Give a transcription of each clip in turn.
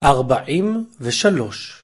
43.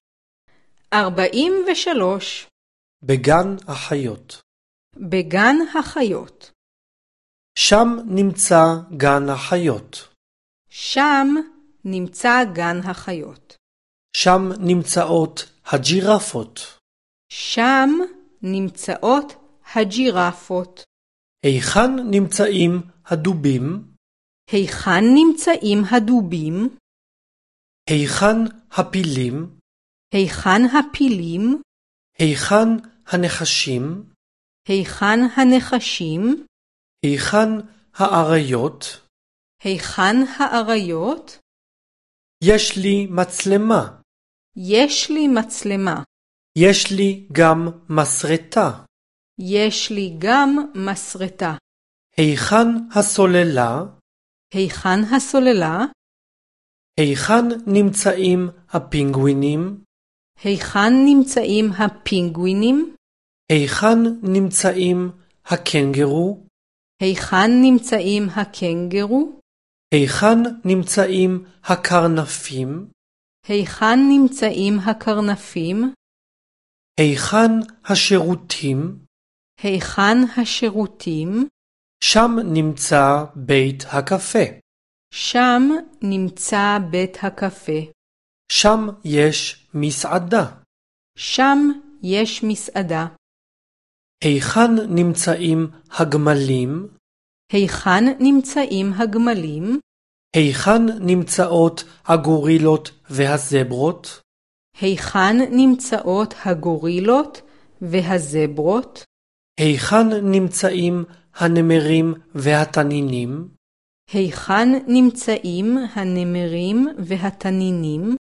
43. בגן החיות. בגן החיות. שם נמצא גן החיות. שם נמצא גן החיות. שם נמצאות הג'ירפות. שם נמצאות הג'ירפות. היכן נמצאים הדובים? היכן נמצאים הדובים? היכן הפילים? היכן הפילים? היכן הנחשים? היכן הנחשים? היכן האריות? היכן האריות? יש לי מצלמה. יש לי מצלמה. יש לי גם מסרטה. יש לי גם מסרטה. היכן הסוללה? היכן הסוללה? היכן נמצאים הפינגווינים? היכן נמצאים הפינגווינים? היכן נמצאים הקנגרו? היכן נמצאים הקנגרו? היכן נמצאים הקרנפים? היכן נמצאים הקרנפים? היכן השירותים? היכן השירותים? שם נמצא בית הקפה. שם נמצא בית הקפה. שם יש מסעדה. שם יש מסעדה. היכן נמצאים הגמלים? היכן נמצאים הגמלים? היכן נמצאות הגורילות והזברות? היכן נמצאות הגורילות והזברות? היכן נמצאים הנמרים והתנינים? היכן נמצאים הנמרים והתנינים?